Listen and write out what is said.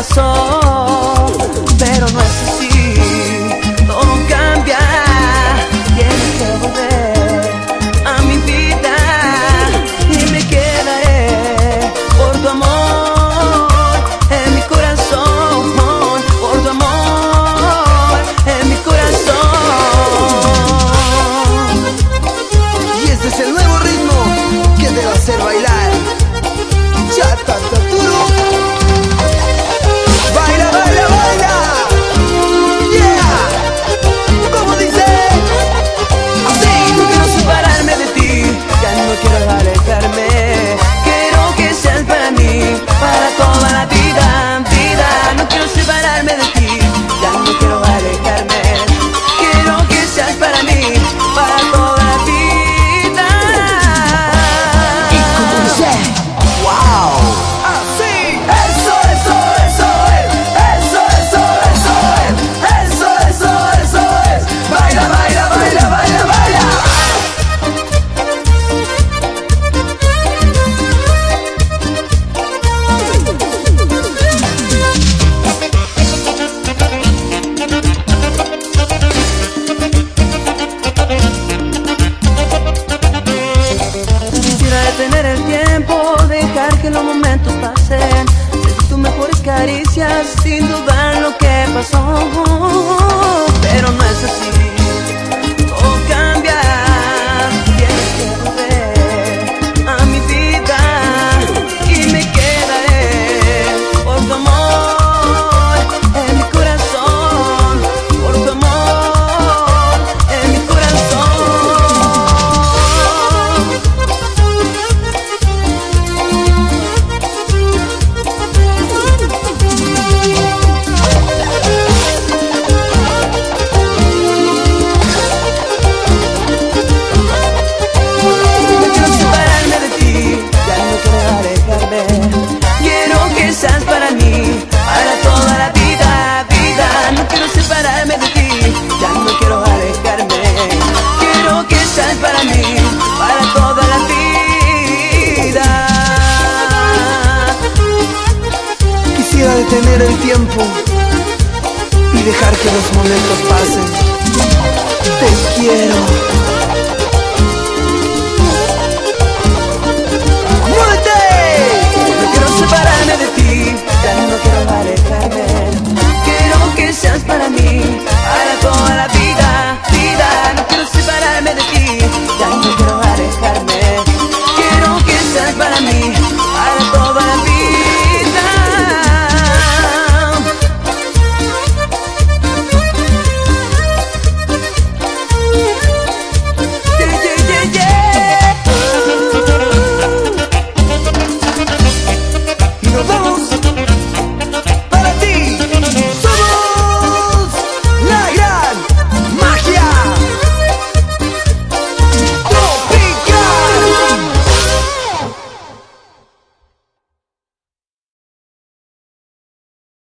pasó, pero no es así. Todo cambia, tienes que volver a mi vida y me quedaré por tu amor en mi corazón, por tu amor en mi corazón. Y este es el nuevo ritmo que te va a hacer bailar. Chatataturo. Baila, baila, baila. Yeah. ¿Cómo dice? Así. No quiero separarme de ti, ya no quiero alejarme. Quiero que seas para mí, para toda la vida, vida. No quiero separarme de ti, ya no quiero alejarme. Quiero que seas para mí, para toda la vida. ¿Y cómo dice? Wow. Así. Eso, eso, eso es. Eso, eso, eso es. Eso, eso, eso es. Baila, baila, baila, baila, baila. Quisiera detener el tiempo, dejar que los momentos pasen, sentir tus mejores caricias sin dudar lo que pasó. Pero no es así, todo cambia, tienes que volver a mi vida y me quedaré por tu amor en mi corazón, por tu amor en mi corazón. No quiero separarme de ti, ya no quiero alejarme. Quiero que seas para mí, para toda la vida, vida. No quiero separarme de ti, ya no quiero alejarme. Quiero que seas para mí, para toda la vida. Quisiera detener el tiempo y dejar que los momentos pasen. Te quiero.